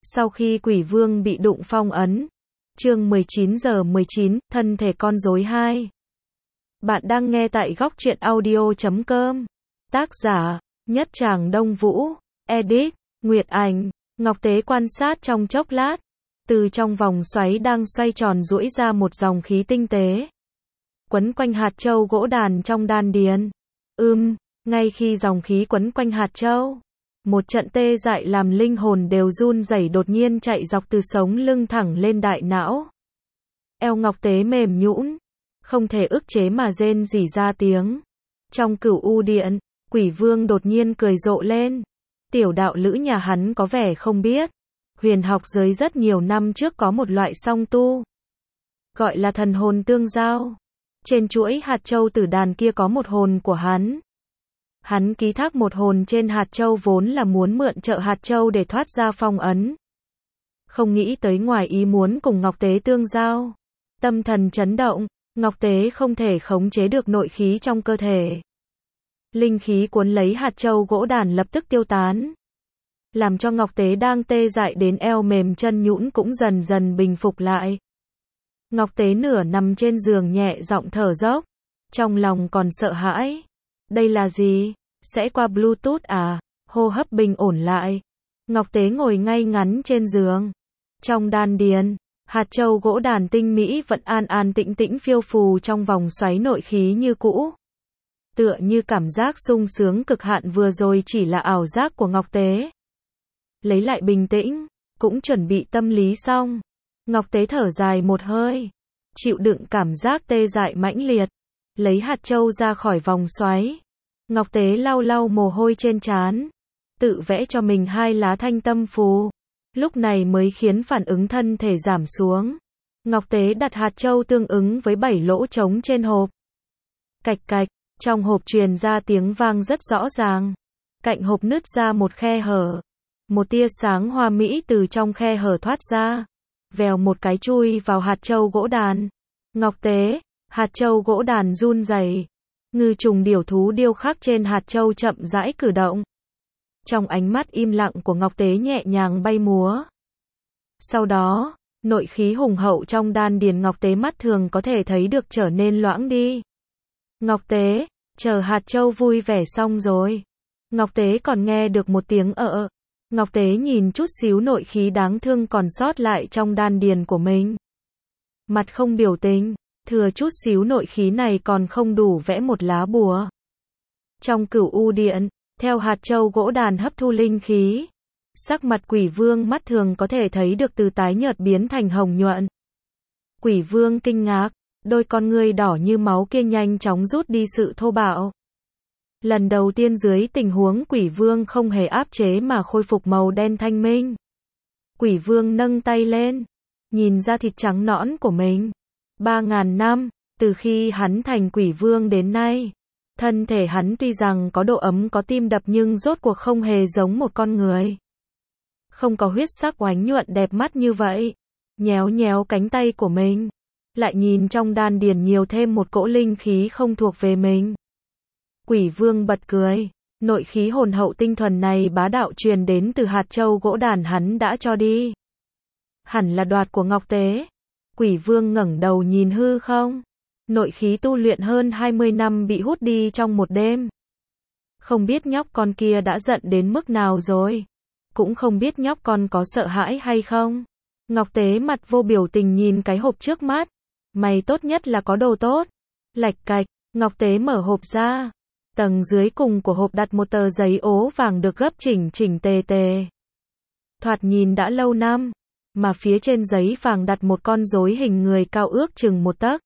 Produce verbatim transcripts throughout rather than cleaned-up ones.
Sau khi quỷ vương bị đụng phong ấn. Chương mười chín giờ mười chín, thân thể con rối hai. Bạn đang nghe tại góc truyện audio chấm com. Tác giả, Nhất Tràng Đông Vũ. Edit, Nguyệt Ảnh. Ngọc Tế quan sát trong chốc lát. Từ trong vòng xoáy đang xoay tròn duỗi ra một dòng khí tinh tế. Quấn quanh hạt châu gỗ đàn trong đan điền. Ưm, ngay khi dòng khí quấn quanh hạt châu, một trận tê dại làm linh hồn đều run rẩy đột nhiên chạy dọc từ sống lưng thẳng lên đại não. Eo Ngọc Tế mềm nhũn, không thể ức chế mà rên rỉ ra tiếng. Trong Cửu U Điện, Quỷ Vương đột nhiên cười rộ lên. Tiểu đạo lữ nhà hắn có vẻ không biết, huyền học giới rất nhiều năm trước có một loại song tu, gọi là thần hồn tương giao. Trên chuỗi hạt châu tử đàn kia có một hồn của hắn. Hắn ký thác một hồn trên hạt châu vốn là muốn mượn trợ hạt châu để thoát ra phong ấn. Không nghĩ tới ngoài ý muốn cùng Ngọc Tế tương giao. Tâm thần chấn động, Ngọc Tế không thể khống chế được nội khí trong cơ thể. Linh khí cuốn lấy hạt châu gỗ đàn lập tức tiêu tán, làm cho Ngọc Tế đang tê dại đến eo mềm chân nhũn cũng dần dần bình phục lại. Ngọc Tế nửa nằm trên giường nhẹ giọng thở dốc, trong lòng còn sợ hãi. Đây là gì? Sẽ qua Bluetooth à? Hô hấp bình ổn lại. Ngọc Tế ngồi ngay ngắn trên giường. Trong đan điền, hạt châu gỗ đàn tinh mỹ vẫn an an tĩnh tĩnh phiêu phù trong vòng xoáy nội khí như cũ. Tựa như cảm giác sung sướng cực hạn vừa rồi chỉ là ảo giác của Ngọc Tế. Lấy lại bình tĩnh, cũng chuẩn bị tâm lý xong. Ngọc Tế thở dài một hơi, chịu đựng cảm giác tê dại mãnh liệt, lấy hạt châu ra khỏi vòng xoáy. Ngọc Tế lau lau mồ hôi trên trán, tự vẽ cho mình hai lá thanh tâm phù, lúc này mới khiến phản ứng thân thể giảm xuống. Ngọc Tế đặt hạt châu tương ứng với bảy lỗ trống trên hộp. Cạch cạch, trong hộp truyền ra tiếng vang rất rõ ràng. Cạnh hộp nứt ra một khe hở. Một tia sáng hoa mỹ từ trong khe hở thoát ra, vèo một cái chui vào hạt châu gỗ đàn. Ngọc Tế, hạt châu gỗ đàn run rẩy. Ngư trùng điểu thú điêu khắc trên hạt châu chậm rãi cử động. Trong ánh mắt im lặng của Ngọc Tế nhẹ nhàng bay múa. Sau đó, nội khí hùng hậu trong đan điền Ngọc Tế mắt thường có thể thấy được trở nên loãng đi. Ngọc Tế, chờ hạt châu vui vẻ xong rồi. Ngọc Tế còn nghe được một tiếng ợ. Ngọc Tế nhìn chút xíu nội khí đáng thương còn sót lại trong đan điền của mình. Mặt không biểu tình, thừa chút xíu nội khí này còn không đủ vẽ một lá bùa. Trong Cửu U Điện, theo hạt châu gỗ đàn hấp thu linh khí, sắc mặt Quỷ Vương mắt thường có thể thấy được từ tái nhợt biến thành hồng nhuận. Quỷ Vương kinh ngạc, đôi con ngươi đỏ như máu kia nhanh chóng rút đi sự thô bạo. Lần đầu tiên dưới tình huống Quỷ Vương không hề áp chế mà khôi phục màu đen thanh minh. Quỷ Vương nâng tay lên, nhìn ra thịt trắng nõn của mình. Ba ngàn năm, từ khi hắn thành Quỷ Vương đến nay, thân thể hắn tuy rằng có độ ấm có tim đập nhưng rốt cuộc không hề giống một con người. Không có huyết sắc oánh nhuận đẹp mắt như vậy. Nhéo nhéo cánh tay của mình, lại nhìn trong đan điền nhiều thêm một cỗ linh khí không thuộc về mình. Quỷ Vương bật cười, nội khí hồn hậu tinh thuần này bá đạo truyền đến từ hạt châu gỗ đàn hắn đã cho đi. Hẳn là đoạt của Ngọc Tế. Quỷ Vương ngẩng đầu nhìn hư không. Nội khí tu luyện hơn hai mươi năm bị hút đi trong một đêm. Không biết nhóc con kia đã giận đến mức nào rồi. Cũng không biết nhóc con có sợ hãi hay không. Ngọc Tế mặt vô biểu tình nhìn cái hộp trước mắt. Mày tốt nhất là có đồ tốt. Lạch cạch, Ngọc Tế mở hộp ra. Tầng dưới cùng của hộp đặt một tờ giấy ố vàng được gấp chỉnh chỉnh tề tề. Thoạt nhìn đã lâu năm, mà phía trên giấy vàng đặt một con rối hình người cao ước chừng một tấc.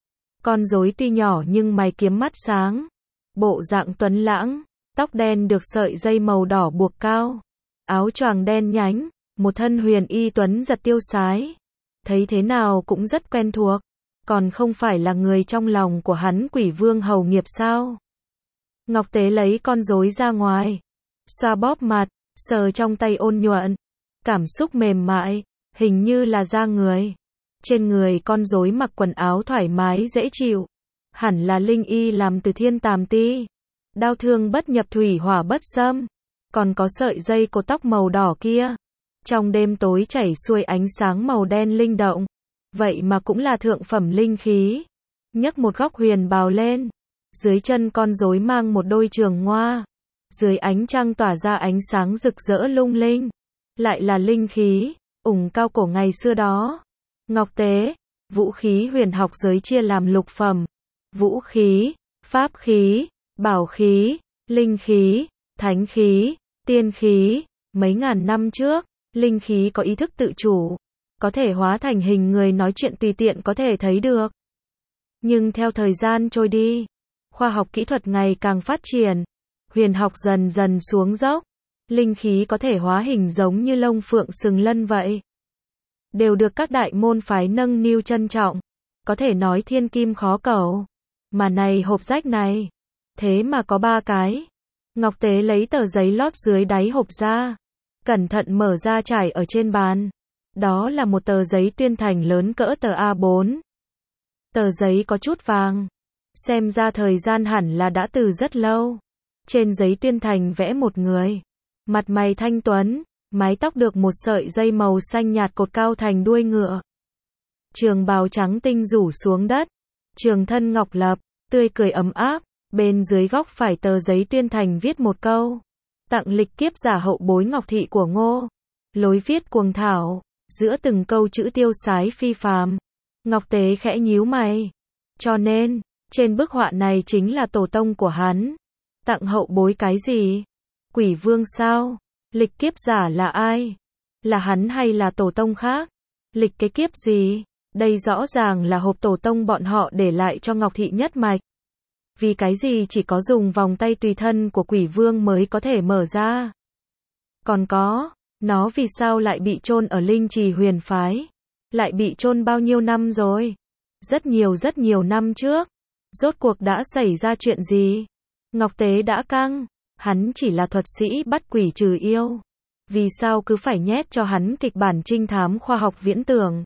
Con rối tuy nhỏ nhưng mày kiếm mắt sáng, bộ dạng tuấn lãng, tóc đen được sợi dây màu đỏ buộc cao, áo choàng đen nhánh, một thân huyền y tuấn giật tiêu sái. Thấy thế nào cũng rất quen thuộc, còn không phải là người trong lòng của hắn Quỷ Vương hầu nghiệp sao? Ngọc Tế lấy con rối ra ngoài, xoa bóp mặt, sờ trong tay ôn nhuận, cảm xúc mềm mại, hình như là da người. Trên người con rối mặc quần áo thoải mái dễ chịu, hẳn là linh y làm từ thiên tàm ti. Đao thương bất nhập thủy hỏa bất xâm, còn có sợi dây cột tóc màu đỏ kia. Trong đêm tối chảy xuôi ánh sáng màu đen linh động. Vậy mà cũng là thượng phẩm linh khí. Nhấc một góc huyền bào lên. Dưới chân con rối mang một đôi trường ngoa. Dưới ánh trăng tỏa ra ánh sáng rực rỡ lung linh. Lại là linh khí, ủng cao cổ ngày xưa đó. Ngọc tế, vũ khí huyền học giới chia làm lục phẩm. Vũ khí, pháp khí, bảo khí, linh khí, thánh khí, tiên khí. Mấy ngàn năm trước, linh khí có ý thức tự chủ, có thể hóa thành hình người nói chuyện tùy tiện có thể thấy được. Nhưng theo thời gian trôi đi, khoa học kỹ thuật ngày càng phát triển, huyền học dần dần xuống dốc, linh khí có thể hóa hình giống như lông phượng sừng lân vậy. Đều được các đại môn phái nâng niu trân trọng, có thể nói thiên kim khó cầu. Mà này hộp rách này, thế mà có ba cái. Ngọc tế lấy tờ giấy lót dưới đáy hộp ra, cẩn thận mở ra trải ở trên bàn. Đó là một tờ giấy tuyên thành lớn cỡ tờ A bốn. Tờ giấy có chút vàng, xem ra thời gian hẳn là đã từ rất lâu. Trên giấy tuyên thành vẽ một người, mặt mày thanh tuấn, mái tóc được một sợi dây màu xanh nhạt cột cao thành đuôi ngựa. Trường bào trắng tinh rủ xuống đất, trường thân ngọc lập, tươi cười ấm áp. Bên dưới góc phải tờ giấy tuyên thành viết một câu: tặng lịch kiếp giả hậu bối Ngọc thị của Ngô. Lối viết cuồng thảo, giữa từng câu chữ tiêu sái phi phàm. Ngọc tế khẽ nhíu mày. Cho nên, trên bức họa này chính là tổ tông của hắn. Tặng hậu bối cái gì? Quỷ vương sao? Lịch kiếp giả là ai? Là hắn hay là tổ tông khác? Lịch cái kiếp gì? Đây rõ ràng là hộp tổ tông bọn họ để lại cho Ngọc thị nhất mạch. Vì cái gì chỉ có dùng vòng tay tùy thân của quỷ vương mới có thể mở ra? Còn có, nó vì sao lại bị chôn ở linh trì huyền phái? Lại bị chôn bao nhiêu năm rồi? Rất nhiều rất nhiều năm trước. Rốt cuộc đã xảy ra chuyện gì? Ngọc tế đã căng. Hắn chỉ là thuật sĩ bắt quỷ trừ yêu. Vì sao cứ phải nhét cho hắn kịch bản trinh thám khoa học viễn tưởng?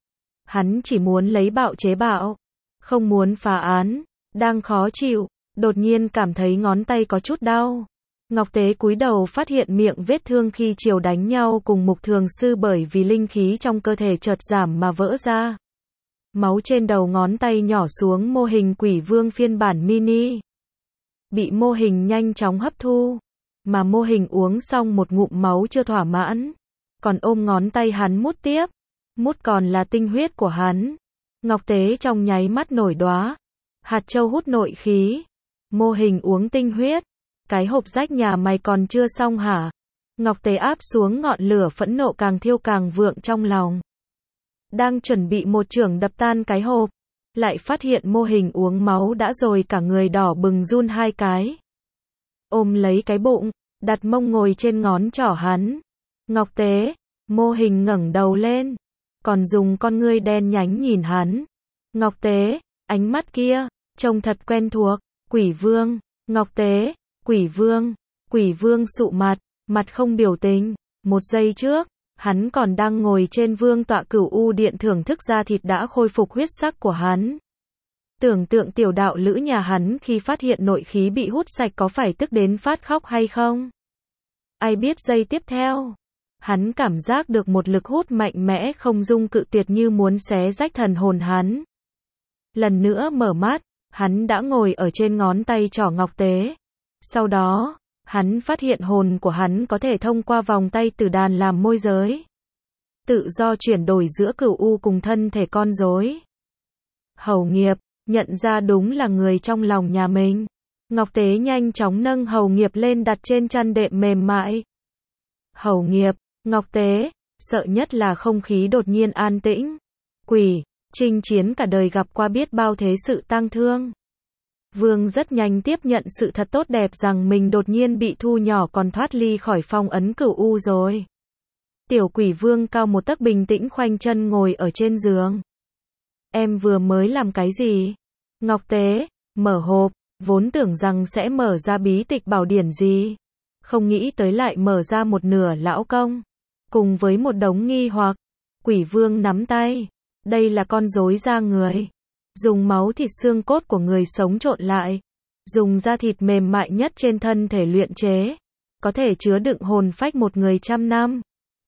Hắn chỉ muốn lấy bạo chế bạo, không muốn phá án. Đang khó chịu, đột nhiên cảm thấy ngón tay có chút đau. Ngọc tế cúi đầu phát hiện miệng vết thương khi chiều đánh nhau cùng Mục Thường Sư bởi vì linh khí trong cơ thể chợt giảm mà vỡ ra. Máu trên đầu ngón tay nhỏ xuống mô hình quỷ vương phiên bản mini. Bị mô hình nhanh chóng hấp thu. Mà mô hình uống xong một ngụm máu chưa thỏa mãn. Còn ôm ngón tay hắn mút tiếp. Mút còn là tinh huyết của hắn. Ngọc tế trong nháy mắt nổi đóa. Hạt châu hút nội khí. Mô hình uống tinh huyết. Cái hộp rách nhà mày còn chưa xong hả? Ngọc tế áp xuống ngọn lửa phẫn nộ càng thiêu càng vượng trong lòng. Đang chuẩn bị một chưởng đập tan cái hộp. Lại phát hiện mô hình uống máu đã rồi cả người đỏ bừng run hai cái. Ôm lấy cái bụng, đặt mông ngồi trên ngón trỏ hắn. Ngọc tế, mô hình ngẩng đầu lên. Còn dùng con ngươi đen nhánh nhìn hắn. Ngọc tế, ánh mắt kia, trông thật quen thuộc. Quỷ vương, Ngọc tế, quỷ vương, quỷ vương sụ mặt, mặt không biểu tình. Một giây trước, hắn còn đang ngồi trên vương tọa cửu u điện thưởng thức da thịt đã khôi phục huyết sắc của hắn. Tưởng tượng tiểu đạo lữ nhà hắn khi phát hiện nội khí bị hút sạch có phải tức đến phát khóc hay không? Ai biết giây tiếp theo, hắn cảm giác được một lực hút mạnh mẽ không dung cự tuyệt như muốn xé rách thần hồn hắn. Lần nữa mở mắt, hắn đã ngồi ở trên ngón tay trỏ Ngọc tế. Sau đó, hắn phát hiện hồn của hắn có thể thông qua vòng tay tử đàn làm môi giới. Tự do chuyển đổi giữa cửu u cùng thân thể con rối. Hầu nghiệp, nhận ra đúng là người trong lòng nhà mình. Ngọc tế nhanh chóng nâng hầu nghiệp lên đặt trên chăn đệm mềm mại. Hầu nghiệp, Ngọc tế, sợ nhất là không khí đột nhiên an tĩnh. Quỷ, chinh chiến cả đời gặp qua biết bao thế sự tang thương. Vương rất nhanh tiếp nhận sự thật tốt đẹp rằng mình đột nhiên bị thu nhỏ còn thoát ly khỏi phong ấn cửu u rồi. Tiểu quỷ vương cao một tấc bình tĩnh khoanh chân ngồi ở trên giường. Em vừa mới làm cái gì? Ngọc tế, mở hộp, vốn tưởng rằng sẽ mở ra bí tịch bảo điển gì. Không nghĩ tới lại mở ra một nửa lão công. Cùng với một đống nghi hoặc, quỷ vương nắm tay. Đây là con rối da người. Dùng máu thịt xương cốt của người sống trộn lại. Dùng da thịt mềm mại nhất trên thân thể luyện chế. Có thể chứa đựng hồn phách một người trăm năm.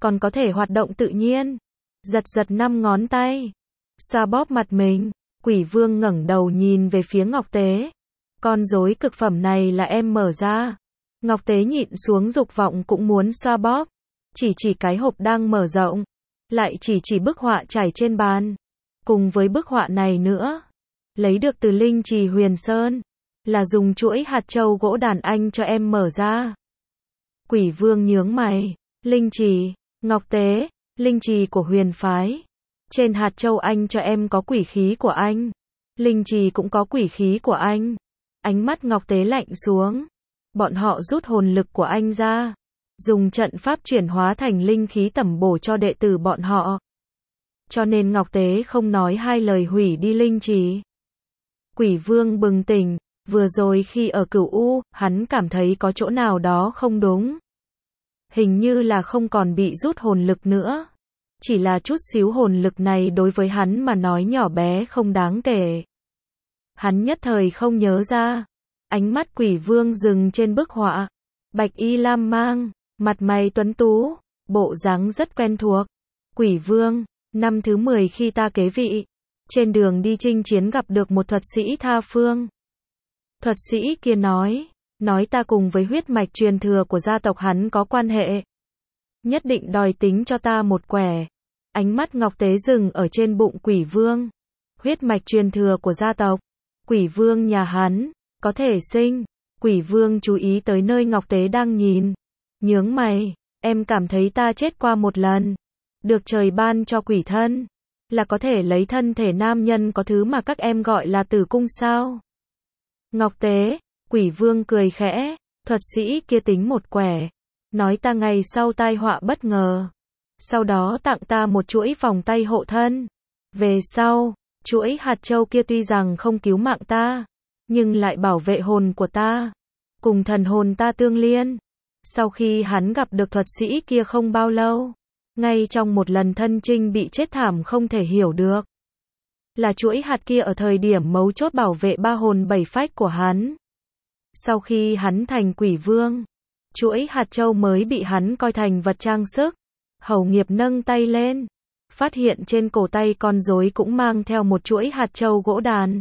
còn có thể hoạt động tự nhiên. Giật giật năm ngón tay, xoa bóp mặt mình, quỷ vương ngẩng đầu nhìn về phía Ngọc Tế. Con rối cực phẩm này là em mở ra. Ngọc Tế nhịn xuống dục vọng cũng muốn xoa bóp. Chỉ chỉ cái hộp đang mở rộng. Lại chỉ chỉ bức họa trải trên bàn. Cùng với bức họa này nữa. Lấy được từ Linh Trì Huyền Sơn. Là dùng chuỗi hạt châu gỗ đàn anh cho em mở ra. Quỷ vương nhướng mày. Linh Trì, Ngọc Tế, Linh Trì của huyền phái. Trên hạt châu anh cho em có quỷ khí của anh. Linh Trì cũng có quỷ khí của anh. Ánh mắt Ngọc Tế lạnh xuống. Bọn họ rút hồn lực của anh ra. Dùng trận pháp chuyển hóa thành linh khí tẩm bổ cho đệ tử bọn họ. Cho nên Ngọc Tế không nói hai lời hủy đi Linh Trì. Quỷ vương bừng tỉnh. Vừa rồi khi ở Cửu U, hắn cảm thấy có chỗ nào đó không đúng. Hình như là không còn bị rút hồn lực nữa. Chỉ là chút xíu hồn lực này đối với hắn mà nói nhỏ bé không đáng kể. Hắn nhất thời không nhớ ra. Ánh mắt quỷ vương dừng trên bức họa. Bạch y lam mang, mặt mày tuấn tú, bộ dáng rất quen thuộc. Quỷ vương, năm thứ mười khi ta kế vị. Trên đường đi chinh chiến gặp được một thuật sĩ tha phương. Thuật sĩ kia nói, nói ta cùng với huyết mạch truyền thừa của gia tộc hắn có quan hệ. Nhất định đòi tính cho ta một quẻ. Ánh mắt Ngọc Tế dừng ở trên bụng quỷ vương. Huyết mạch truyền thừa của gia tộc. Quỷ vương nhà hắn, có thể sinh. Quỷ vương chú ý tới nơi Ngọc Tế đang nhìn. Nhướng mày, em cảm thấy ta chết qua một lần. Được trời ban cho quỷ thân. Là có thể lấy thân thể nam nhân có thứ mà các em gọi là tử cung sao? Ngọc Tế, quỷ vương cười khẽ. Thuật sĩ kia tính một quẻ. Nói ta ngày sau tai họa bất ngờ. Sau đó tặng ta một chuỗi vòng tay hộ thân. Về sau, chuỗi hạt châu kia tuy rằng không cứu mạng ta, nhưng lại bảo vệ hồn của ta. Cùng thần hồn ta tương liên. Sau khi hắn gặp được thuật sĩ kia không bao lâu, ngay trong một lần thân chinh bị chết thảm không thể hiểu được. Là chuỗi hạt kia ở thời điểm mấu chốt bảo vệ ba hồn bảy phách của hắn. Sau khi hắn thành quỷ vương, chuỗi hạt châu mới bị hắn coi thành vật trang sức. Hầu nghiệp nâng tay lên, phát hiện trên cổ tay con rối cũng mang theo một chuỗi hạt châu gỗ đàn.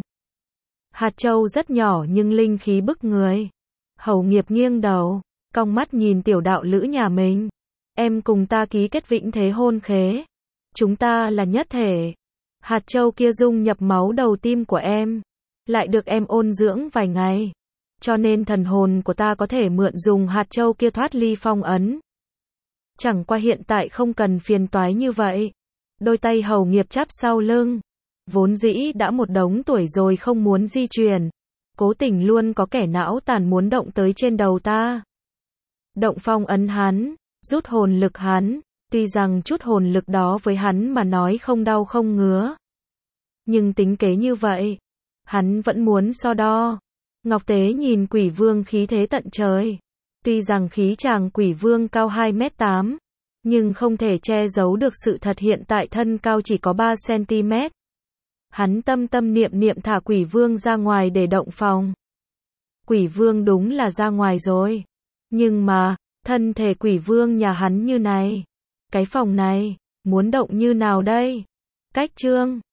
Hạt châu rất nhỏ nhưng linh khí bức người. Hầu nghiệp nghiêng đầu, cong mắt nhìn tiểu đạo lữ nhà mình. Em cùng ta ký kết vĩnh thế hôn khế. Chúng ta là nhất thể. Hạt châu kia dung nhập máu đầu tim của em. Lại được em ôn dưỡng vài ngày. Cho nên thần hồn của ta có thể mượn dùng hạt châu kia thoát ly phong ấn. Chẳng qua hiện tại không cần phiền toái như vậy. Đôi tay hầu nghiệp chắp sau lưng. Vốn dĩ đã một đống tuổi rồi không muốn di chuyển. Cố tình luôn có kẻ não tàn muốn động tới trên đầu ta. Động phong ấn hắn, rút hồn lực hắn. Tuy rằng chút hồn lực đó với hắn mà nói không đau không ngứa. Nhưng tính kế như vậy, hắn vẫn muốn so đo. Ngọc Tế nhìn quỷ vương khí thế tận trời. Tuy rằng khí chàng quỷ vương cao hai mét tám, nhưng không thể che giấu được sự thật hiện tại thân cao chỉ có ba xăng-ti-mét. Hắn tâm tâm niệm niệm thả quỷ vương ra ngoài để động phòng. Quỷ vương đúng là ra ngoài rồi. Nhưng mà, thân thể quỷ vương nhà hắn như này. Cái phòng này, muốn động như nào đây? Cách chương